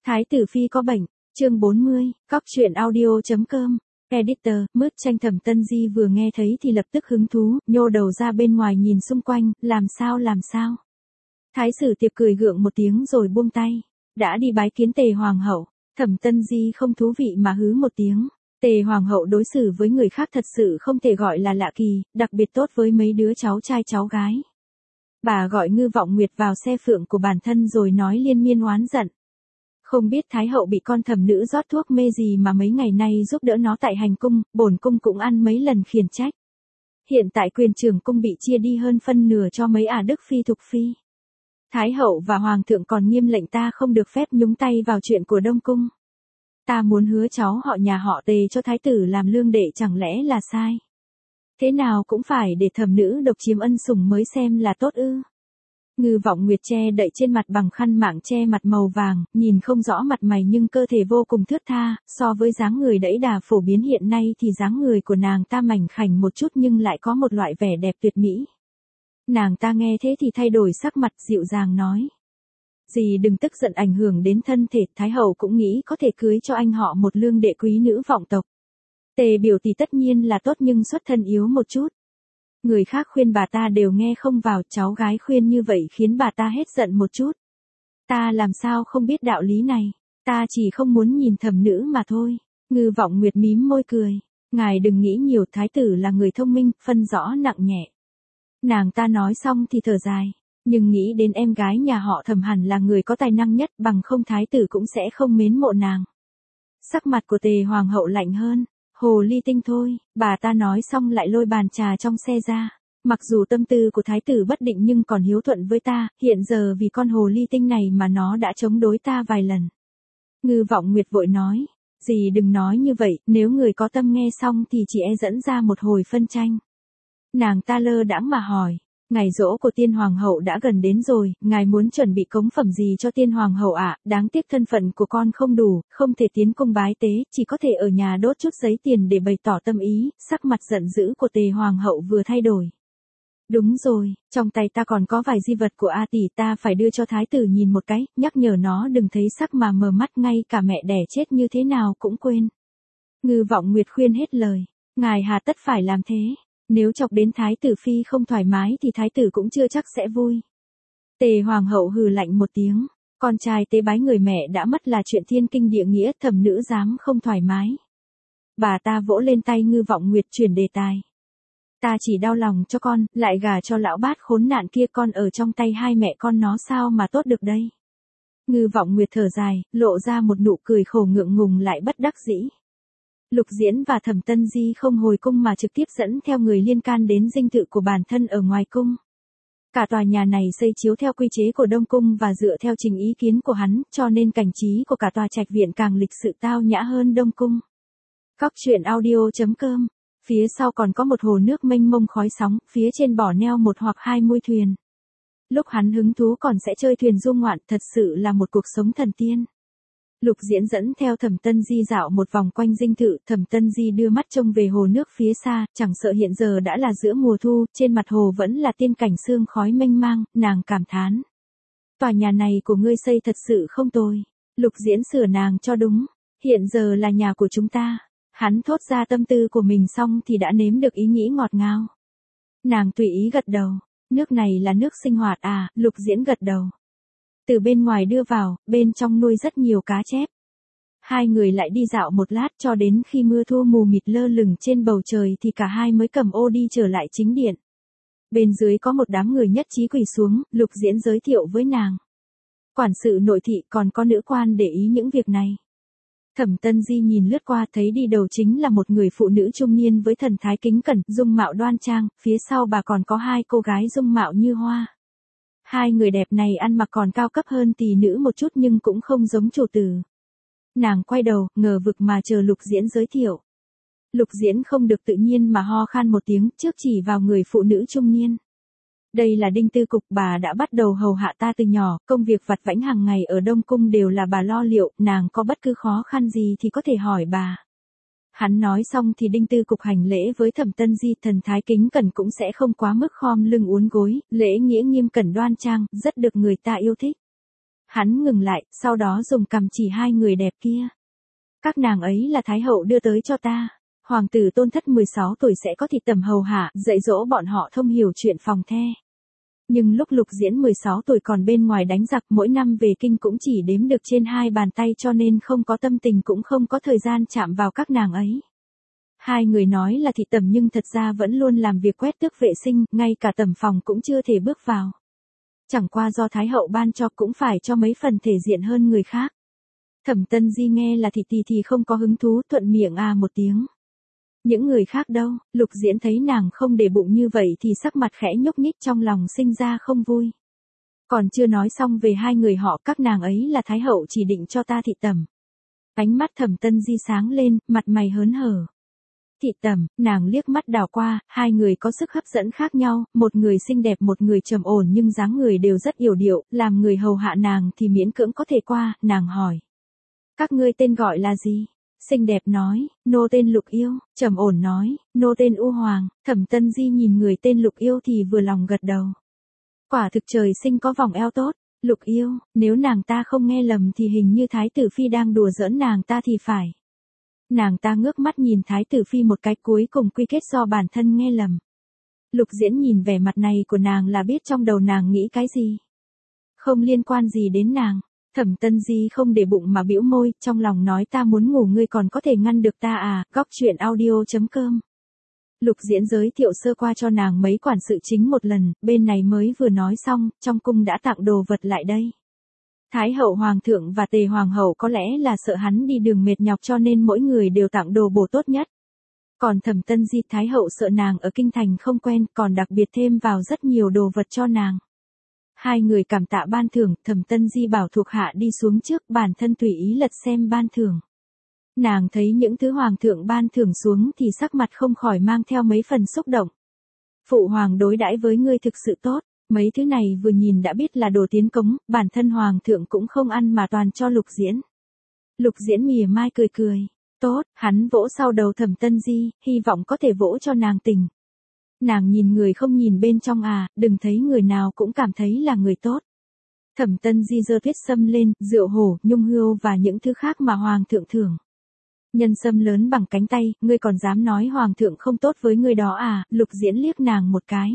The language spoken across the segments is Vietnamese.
Thái tử phi có bệnh, chương 40, cóc truyện audio.com, editor, mướt tranh. Thẩm Tân Di vừa nghe thấy thì lập tức hứng thú, nhô đầu ra bên ngoài nhìn xung quanh, làm sao. Thái sử Tiệp cười gượng một tiếng rồi buông tay, đã đi bái kiến Tề Hoàng hậu. Thẩm Tân Di không thú vị mà hứ một tiếng. Tề Hoàng hậu đối xử với người khác thật sự không thể gọi là lạ kỳ, đặc biệt tốt với mấy đứa cháu trai cháu gái. Bà gọi Ngư Vọng Nguyệt vào xe phượng của bản thân rồi nói liên miên oán giận. Không biết Thái hậu bị con thẩm nữ rót thuốc mê gì mà mấy ngày nay giúp đỡ nó tại hành cung, bổn cung cũng ăn mấy lần khiển trách. Hiện tại quyền trưởng cung bị chia đi hơn phân nửa cho mấy đức phi thục phi. Thái hậu và hoàng thượng còn nghiêm lệnh ta không được phép nhúng tay vào chuyện của Đông cung. Ta muốn hứa cháu họ nhà họ Tề cho thái tử làm lương đệ, chẳng lẽ là sai? Thế nào cũng phải để thẩm nữ độc chiếm ân sủng mới xem là tốt ư? Ngư Vọng Nguyệt che đậy trên mặt bằng khăn mảng che mặt màu vàng, nhìn không rõ mặt mày nhưng cơ thể vô cùng thướt tha, so với dáng người đẫy đà phổ biến hiện nay thì dáng người của nàng ta mảnh khảnh một chút nhưng lại có một loại vẻ đẹp tuyệt mỹ. Nàng ta nghe thế thì thay đổi sắc mặt, dịu dàng nói. Dì đừng tức giận ảnh hưởng đến thân thể, Thái hậu cũng nghĩ có thể cưới cho anh họ một lương đệ quý nữ vọng tộc. Tề biểu tỷ tất nhiên là tốt nhưng xuất thân yếu một chút. Người khác khuyên bà ta đều nghe không vào, cháu gái khuyên như vậy khiến bà ta hết giận một chút. Ta làm sao không biết đạo lý này, ta chỉ không muốn nhìn thẩm nữ mà thôi. Ngư Vọng Nguyệt mím môi cười. Ngài đừng nghĩ nhiều, thái tử là người thông minh, phân rõ nặng nhẹ. Nàng ta nói xong thì thở dài. Nhưng nghĩ đến em gái nhà họ Thẩm hẳn là người có tài năng nhất, bằng không thái tử cũng sẽ không mến mộ nàng. Sắc mặt của Tề Hoàng hậu lạnh hơn. Hồ ly tinh thôi, bà ta nói xong lại lôi bàn trà trong xe ra. Mặc dù tâm tư của thái tử bất định nhưng còn hiếu thuận với ta, hiện giờ vì con hồ ly tinh này mà nó đã chống đối ta vài lần. Ngư Vọng Nguyệt vội nói, dì đừng nói như vậy, nếu người có tâm nghe xong thì chỉ dẫn ra một hồi phân tranh. Nàng ta lơ đãng mà hỏi, ngày giỗ của tiên hoàng hậu đã gần đến rồi, ngài muốn chuẩn bị cống phẩm gì cho tiên hoàng hậu ạ? Đáng tiếc thân phận của con không đủ, không thể tiến cung bái tế, chỉ có thể ở nhà đốt chút giấy tiền để bày tỏ tâm ý. Sắc mặt giận dữ của Tề hoàng hậu vừa thay đổi. Đúng rồi, trong tay ta còn có vài di vật của A tỷ, ta phải đưa cho thái tử nhìn một cái, nhắc nhở nó đừng thấy sắc mà mờ mắt, ngay cả mẹ đẻ chết như thế nào cũng quên. Ngư Vọng Nguyệt khuyên hết lời, ngài hà tất phải làm thế. Nếu chọc đến thái tử phi không thoải mái thì thái tử cũng chưa chắc sẽ vui. Tề hoàng hậu hừ lạnh một tiếng, con trai tế bái người mẹ đã mất là chuyện thiên kinh địa nghĩa, thẩm nữ dám không thoải mái. Bà ta vỗ lên tay Ngư Vọng Nguyệt chuyển đề tài. Ta chỉ đau lòng cho con, lại gả cho lão bát khốn nạn kia, con ở trong tay hai mẹ con nó sao mà tốt được đây. Ngư Vọng Nguyệt thở dài, lộ ra một nụ cười khổ ngượng ngùng lại bất đắc dĩ. Lục Diễn và Thẩm Tân Di không hồi cung mà trực tiếp dẫn theo người liên can đến dinh thự của bản thân ở ngoài cung. Cả tòa nhà này xây chiếu theo quy chế của Đông cung và dựa theo trình ý kiến của hắn, cho nên cảnh trí của cả tòa trạch viện càng lịch sự tao nhã hơn Đông cung. Cóc truyện audio.com. Phía sau còn có một hồ nước mênh mông khói sóng, phía trên bỏ neo một hoặc hai mui thuyền. Lúc hắn hứng thú còn sẽ chơi thuyền du ngoạn, thật sự là một cuộc sống thần tiên. Lục Diễn dẫn theo Thẩm Tân Di dạo một vòng quanh dinh thự, Thẩm Tân Di đưa mắt trông về hồ nước phía xa, chẳng sợ hiện giờ đã là giữa mùa thu, trên mặt hồ vẫn là tiên cảnh sương khói mênh mang, nàng cảm thán. Tòa nhà này của ngươi xây thật sự không tồi. Lục Diễn sửa nàng cho đúng, hiện giờ là nhà của chúng ta. Hắn thốt ra tâm tư của mình xong thì đã nếm được ý nghĩ ngọt ngào. Nàng tùy ý gật đầu, nước này là nước sinh hoạt à? Lục Diễn gật đầu. Từ bên ngoài đưa vào, bên trong nuôi rất nhiều cá chép. Hai người lại đi dạo một lát cho đến khi mưa thu mù mịt lơ lửng trên bầu trời thì cả hai mới cầm ô đi trở lại chính điện. Bên dưới có một đám người nhất trí quỳ xuống, Lục Diễn giới thiệu với nàng. Quản sự nội thị còn có nữ quan để ý những việc này. Thẩm Tân Di nhìn lướt qua thấy đi đầu chính là một người phụ nữ trung niên với thần thái kính cẩn, dung mạo đoan trang, phía sau bà còn có hai cô gái dung mạo như hoa. Hai người đẹp này ăn mặc còn cao cấp hơn tỷ nữ một chút nhưng cũng không giống chủ tử. Nàng quay đầu, ngờ vực mà chờ Lục Diễn giới thiệu. Lục Diễn không được tự nhiên mà ho khan một tiếng, trước chỉ vào người phụ nữ trung niên. Đây là Đinh Tư Cục, bà đã bắt đầu hầu hạ ta từ nhỏ, công việc vặt vãnh hàng ngày ở Đông cung đều là bà lo liệu, nàng có bất cứ khó khăn gì thì có thể hỏi bà. Hắn nói xong thì Đinh Tư Cục hành lễ với Thẩm Tân Di, thần thái kính cẩn cũng sẽ không quá mức khom lưng uốn gối, lễ nghĩa nghiêm cẩn đoan trang, rất được người ta yêu thích. Hắn ngừng lại, sau đó dùng cằm chỉ hai người đẹp kia. Các nàng ấy là Thái hậu đưa tới cho ta. Hoàng tử Tôn Thất 16 tuổi sẽ có thịt tầm hầu hạ, dạy dỗ bọn họ thông hiểu chuyện phòng the. Nhưng lúc Lục Diễn 16 tuổi còn bên ngoài đánh giặc, mỗi năm về kinh cũng chỉ đếm được trên hai bàn tay, cho nên không có tâm tình cũng không có thời gian chạm vào các nàng ấy. Hai người nói là thị tầm nhưng thật ra vẫn luôn làm việc quét tước vệ sinh, ngay cả tầm phòng cũng chưa thể bước vào. Chẳng qua do Thái hậu ban cho cũng phải cho mấy phần thể diện hơn người khác. Thẩm Tân Di nghe là thị thì không có hứng thú, thuận miệng một tiếng. Những người khác đâu, Lục Diễn thấy nàng không để bụng như vậy thì sắc mặt khẽ nhúc nhích, trong lòng sinh ra không vui. Còn chưa nói xong về hai người họ, các nàng ấy là Thái hậu chỉ định cho ta thị tầm. Ánh mắt Thẩm Tân Di sáng lên, mặt mày hớn hở. Thị tầm, nàng liếc mắt đảo qua, hai người có sức hấp dẫn khác nhau, một người xinh đẹp một người trầm ổn nhưng dáng người đều rất yểu điệu, làm người hầu hạ nàng thì miễn cưỡng có thể qua, nàng hỏi. Các ngươi tên gọi là gì? Xinh đẹp nói, nô tên Lục Yêu, trầm ổn nói, nô tên U Hoàng. Thẩm Tân Di nhìn người tên Lục Yêu thì vừa lòng gật đầu. Quả thực trời sinh có vòng eo tốt. Lục Yêu, nếu nàng ta không nghe lầm thì hình như Thái tử Phi đang đùa giỡn nàng ta thì phải. Nàng ta ngước mắt nhìn Thái tử Phi một cái, cuối cùng quy kết do bản thân nghe lầm. Lục Diễn nhìn vẻ mặt này của nàng là biết trong đầu nàng nghĩ cái gì. Không liên quan gì đến nàng. Thẩm Tân Di không để bụng mà bĩu môi, trong lòng nói ta muốn ngủ ngươi còn có thể ngăn được ta à. Góc truyện audio.com. Lục Diễn giới thiệu sơ qua cho nàng mấy quản sự chính một lần, bên này mới vừa nói xong, trong cung đã tặng đồ vật lại đây. Thái hậu hoàng thượng và Tề hoàng hậu có lẽ là sợ hắn đi đường mệt nhọc cho nên mỗi người đều tặng đồ bổ tốt nhất. Còn Thẩm Tân Di, Thái hậu sợ nàng ở kinh thành không quen, còn đặc biệt thêm vào rất nhiều đồ vật cho nàng. Hai người cảm tạ ban thưởng, Thẩm Tân Di bảo thuộc hạ đi xuống trước, bản thân tùy ý lật xem ban thưởng. Nàng thấy những thứ hoàng thượng ban thưởng xuống thì sắc mặt không khỏi mang theo mấy phần xúc động. Phụ hoàng đối đãi với ngươi thực sự tốt, mấy thứ này vừa nhìn đã biết là đồ tiến cống, bản thân hoàng thượng cũng không ăn mà toàn cho Lục Diễn. Lục Diễn mỉa mai cười cười, tốt, hắn vỗ sau đầu Thẩm Tân Di, hy vọng có thể vỗ cho nàng tỉnh. Nàng nhìn người không nhìn bên trong đừng thấy người nào cũng cảm thấy là người tốt. Thẩm Tân Di giơ tuyết sâm lên, rượu hổ, nhung hươu và những thứ khác mà hoàng thượng thưởng. Nhân sâm lớn bằng cánh tay, ngươi còn dám nói hoàng thượng không tốt với ngươi đó à? Lục Diễn liếc nàng một cái.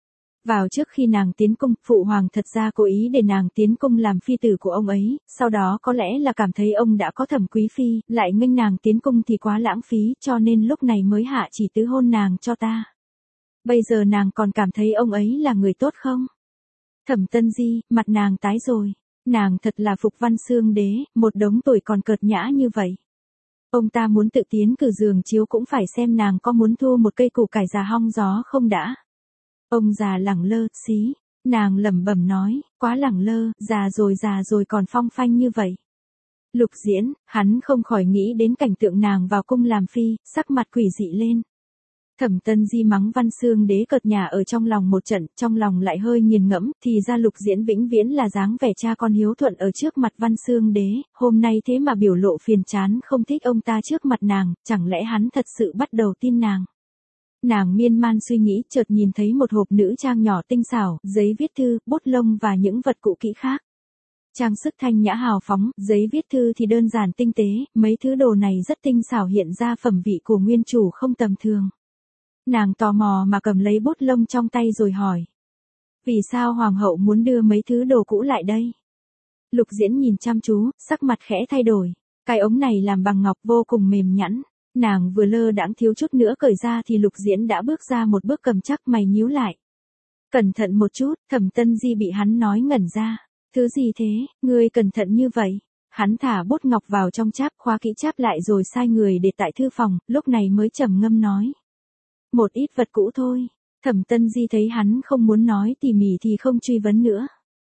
Vào trước khi nàng tiến cung, phụ hoàng thật ra cố ý để nàng tiến cung làm phi tử của ông ấy, sau đó có lẽ là cảm thấy ông đã có Thẩm quý phi, lại nghênh nàng tiến cung thì quá lãng phí, cho nên lúc này mới hạ chỉ tứ hôn nàng cho ta. Bây giờ nàng còn cảm thấy ông ấy là người tốt không? Thẩm Tân Di, mặt nàng tái rồi. Nàng thật là phục Văn Xương Đế, một đống tuổi còn cợt nhã như vậy. Ông ta muốn tự tiến cử giường chiếu cũng phải xem nàng có muốn thu một cây củ cải già hong gió không đã. Ông già lẳng lơ, xí. Nàng lẩm bẩm nói, quá lẳng lơ, già rồi còn phong phanh như vậy. Lục Diễn, hắn không khỏi nghĩ đến cảnh tượng nàng vào cung làm phi, sắc mặt quỷ dị lên. Thẩm Tân Di mắng Văn Xương Đế cợt nhả ở trong lòng một trận, trong lòng lại hơi nghiền ngẫm, thì ra Lục Diễn vĩnh viễn là dáng vẻ cha con hiếu thuận ở trước mặt Văn Xương Đế, hôm nay thế mà biểu lộ phiền chán không thích ông ta trước mặt nàng, chẳng lẽ hắn thật sự bắt đầu tin nàng. Nàng miên man suy nghĩ, chợt nhìn thấy một hộp nữ trang nhỏ tinh xảo, giấy viết thư, bút lông và những vật cụ kỹ khác. Trang sức thanh nhã hào phóng, giấy viết thư thì đơn giản tinh tế, mấy thứ đồ này rất tinh xảo hiện ra phẩm vị của nguyên chủ không tầm thường. Nàng tò mò mà cầm lấy bút lông trong tay rồi hỏi. Vì sao hoàng hậu muốn đưa mấy thứ đồ cũ lại đây? Lục Diễn nhìn chăm chú, sắc mặt khẽ thay đổi. Cái ống này làm bằng ngọc vô cùng mềm nhẵn. Nàng vừa lơ đãng thiếu chút nữa cởi ra thì Lục Diễn đã bước ra một bước, cầm chắc mày nhíu lại. Cẩn thận một chút, Thẩm Tân Di bị hắn nói ngẩn ra. Thứ gì thế, ngươi cẩn thận như vậy? Hắn thả bút ngọc vào trong cháp, khóa kỹ cháp lại rồi sai người để tại thư phòng, lúc này mới trầm ngâm nói. Một ít vật cũ thôi. Thẩm Tân Di thấy hắn không muốn nói tỉ mỉ thì không truy vấn nữa.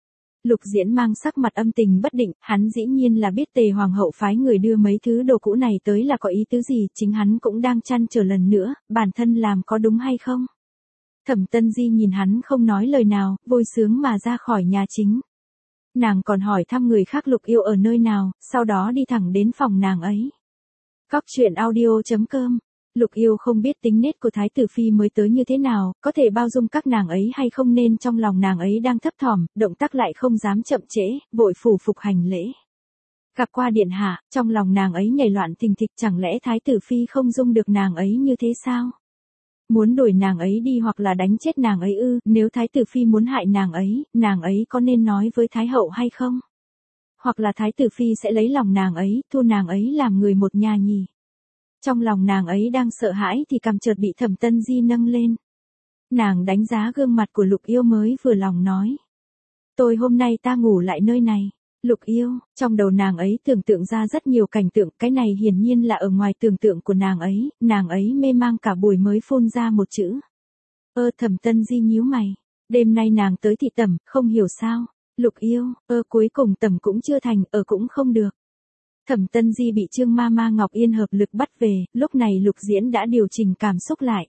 Lục Diễn mang sắc mặt âm tình bất định, hắn dĩ nhiên là biết Tề hoàng hậu phái người đưa mấy thứ đồ cũ này tới là có ý tứ gì, chính hắn cũng đang trăn trở lần nữa, bản thân làm có đúng hay không. Thẩm Tân Di nhìn hắn không nói lời nào, vui sướng mà ra khỏi nhà chính. Nàng còn hỏi thăm người khác Lục Yêu ở nơi nào, sau đó đi thẳng đến phòng nàng ấy. Góc truyện audio.com Lục Yêu không biết tính nết của Thái tử Phi mới tới như thế nào, có thể bao dung các nàng ấy hay không, nên trong lòng nàng ấy đang thấp thỏm, động tác lại không dám chậm trễ, vội phủ phục hành lễ. Gặp qua điện hạ, trong lòng nàng ấy nhảy loạn thình thịch, chẳng lẽ Thái tử Phi không dung được nàng ấy như thế sao? Muốn đuổi nàng ấy đi hoặc là đánh chết nàng ấy ư? Nếu Thái tử Phi muốn hại nàng ấy có nên nói với Thái hậu hay không? Hoặc là Thái tử Phi sẽ lấy lòng nàng ấy, thu nàng ấy làm người một nhà nhỉ? Trong lòng nàng ấy đang sợ hãi thì cằm chợt bị Thẩm Tân Di nâng lên. Nàng đánh giá gương mặt của Lục Yêu mới vừa lòng nói. Tôi hôm nay ta ngủ lại nơi này. Lục Yêu, trong đầu nàng ấy tưởng tượng ra rất nhiều cảnh tượng, cái này hiển nhiên là ở ngoài tưởng tượng của nàng ấy mê mang cả buổi mới phun ra một chữ. Thẩm Tân Di nhíu mày, đêm nay nàng tới thị tẩm, không hiểu sao. Lục Yêu, cuối cùng tẩm cũng chưa thành, cũng không được. Thẩm Tân Di bị Trương Ma Ngọc Yên hợp lực bắt về, lúc này Lục Diễn đã điều chỉnh cảm xúc lại.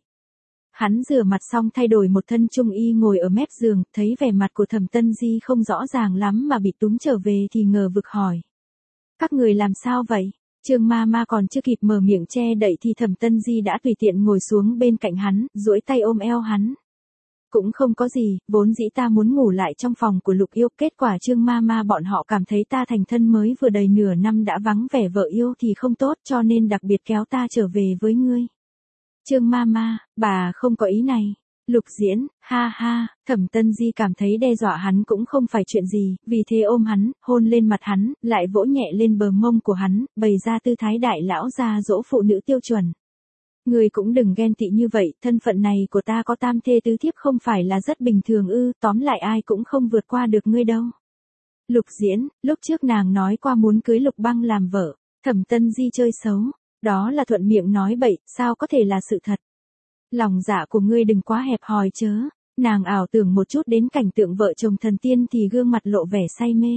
Hắn rửa mặt xong thay đổi một thân trung y ngồi ở mép giường, thấy vẻ mặt của Thẩm Tân Di không rõ ràng lắm mà bị túm trở về thì ngờ vực hỏi. Các người làm sao vậy? Trương Ma còn chưa kịp mở miệng che đậy thì Thẩm Tân Di đã tùy tiện ngồi xuống bên cạnh hắn, duỗi tay ôm eo hắn. Cũng không có gì, vốn dĩ ta muốn ngủ lại trong phòng của Lục Yêu, kết quả Trương Ma bọn họ cảm thấy ta thành thân mới vừa đầy nửa năm đã vắng vẻ vợ yêu thì không tốt, cho nên đặc biệt kéo ta trở về với ngươi. Trương Ma, bà không có ý này. Lục Diễn, ha ha, Thẩm Tân Di cảm thấy đe dọa hắn cũng không phải chuyện gì, vì thế ôm hắn, hôn lên mặt hắn, lại vỗ nhẹ lên bờ mông của hắn, bày ra tư thái đại lão gia dỗ phụ nữ tiêu chuẩn. Ngươi cũng đừng ghen tị như vậy, thân phận này của ta có tam thê tứ thiếp không phải là rất bình thường ư, tóm lại ai cũng không vượt qua được ngươi đâu. Lục Diễn, lúc trước nàng nói qua muốn cưới Lục Băng làm vợ, Thẩm Tân Di chơi xấu, đó là thuận miệng nói bậy, sao có thể là sự thật. Lòng dạ của ngươi đừng quá hẹp hòi chớ. Nàng ảo tưởng một chút đến cảnh tượng vợ chồng thần tiên thì gương mặt lộ vẻ say mê.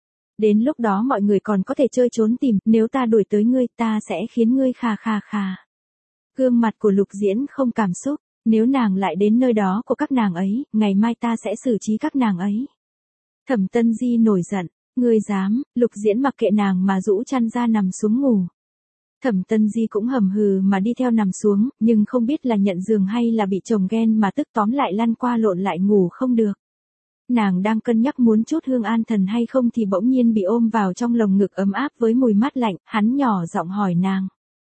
Đến lúc đó mọi người còn có thể chơi trốn tìm, nếu ta đuổi tới ngươi ta sẽ khiến ngươi khà khà khà. Gương mặt của Lục Diễn không cảm xúc, nếu nàng lại đến nơi đó của các nàng ấy, ngày mai ta sẽ xử trí các nàng ấy. Thẩm Tân Di nổi giận, ngươi dám? Lục Diễn mặc kệ nàng mà rũ chăn ra nằm xuống ngủ. Thẩm Tân Di cũng hầm hừ mà đi theo nằm xuống, nhưng không biết là nhận giường hay là bị chồng ghen mà tức tóm lại lăn qua lộn lại ngủ không được. Nàng đang cân nhắc muốn chút hương an thần hay không thì bỗng nhiên bị ôm vào trong lồng ngực ấm áp với mùi mát lạnh, hắn nhỏ giọng hỏi nàng.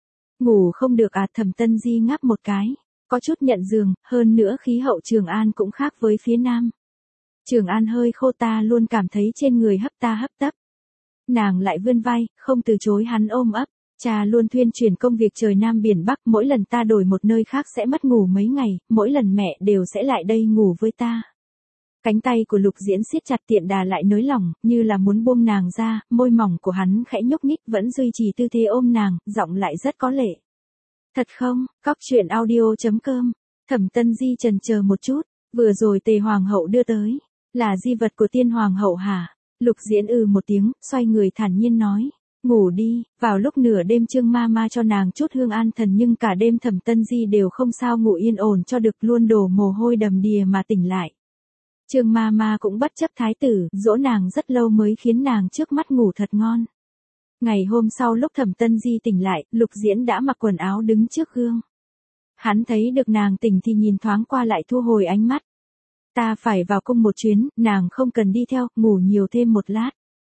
Ngủ không được à? Thẩm Tân Di ngáp một cái, có chút nhận giường, hơn nữa khí hậu Trường An cũng khác với phía Nam. Trường An hơi khô, ta luôn cảm thấy trên người hấp tấp. Nàng lại vươn vai, không từ chối hắn ôm ấp. Cha luôn thuyên chuyển công việc trời Nam biển Bắc, mỗi lần ta đổi một nơi khác sẽ mất ngủ mấy ngày, mỗi lần mẹ đều sẽ lại đây ngủ với ta. Cánh tay của Lục Diễn siết chặt tiện đà lại nới lỏng, như là muốn buông nàng ra, môi mỏng của hắn khẽ nhúc nhích vẫn duy trì tư thế ôm nàng, giọng lại rất có lệ. Thật không? Cóc.audio.com. Thẩm Tân Di chần chờ một chút, vừa rồi Tề Hoàng hậu đưa tới, là di vật của Tiên Hoàng hậu hả? Lục Diễn một tiếng, xoay người thản nhiên nói. Ngủ đi. Vào lúc nửa đêm Trương Ma cho nàng chút hương an thần nhưng cả đêm Thẩm Tân Di đều không sao ngủ yên ổn cho được, luôn đổ mồ hôi đầm đìa mà tỉnh lại. Trương Ma cũng bất chấp thái tử, dỗ nàng rất lâu mới khiến nàng trước mắt ngủ thật ngon. Ngày hôm sau lúc Thẩm Tân Di tỉnh lại, Lục Diễn đã mặc quần áo đứng trước gương. Hắn thấy được nàng tỉnh thì nhìn thoáng qua lại thu hồi ánh mắt. Ta phải vào cung một chuyến, nàng không cần đi theo, ngủ nhiều thêm một lát.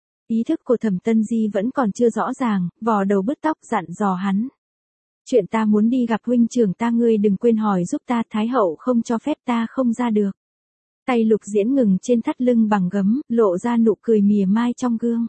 Ý thức của Thẩm Tân Di vẫn còn chưa rõ ràng, vò đầu bứt tóc dặn dò hắn. Chuyện ta muốn đi gặp huynh trưởng ta, ngươi đừng quên hỏi giúp ta, Thái hậu không cho phép ta không ra được. Tay Lục Diễn ngừng trên thắt lưng bằng gấm, lộ ra nụ cười mỉa mai trong gương.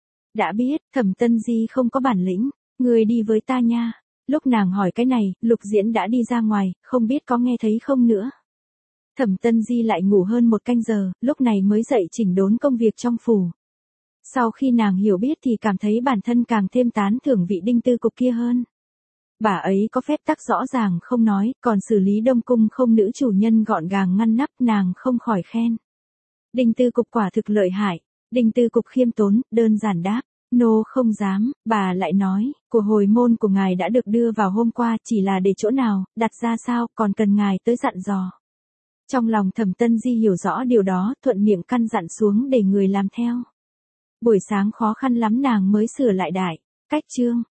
Đã biết, Thẩm Tân Di không có bản lĩnh, ngươi đi với ta nha. Lúc nàng hỏi cái này, Lục Diễn đã đi ra ngoài, không biết có nghe thấy không nữa. Thẩm Tân Di lại ngủ hơn một canh giờ, lúc này mới dậy chỉnh đốn công việc trong phủ. Sau khi nàng hiểu biết thì cảm thấy bản thân càng thêm tán thưởng vị Đinh Tư Cục kia hơn. Bà ấy có phép tắc rõ ràng không nói, còn xử lý Đông Cung không nữ chủ nhân gọn gàng ngăn nắp, nàng không khỏi khen. Đinh Tư Cục quả thực lợi hại. Đinh Tư Cục khiêm tốn, đơn giản đáp. Nô không dám. Bà lại nói, của hồi môn của ngài đã được đưa vào hôm qua, chỉ là để chỗ nào, đặt ra sao, còn cần ngài tới dặn dò. Trong lòng Thẩm Tân Di hiểu rõ điều đó, thuận miệng căn dặn xuống để người làm theo. Buổi sáng khó khăn lắm nàng mới sửa lại đại cách chương.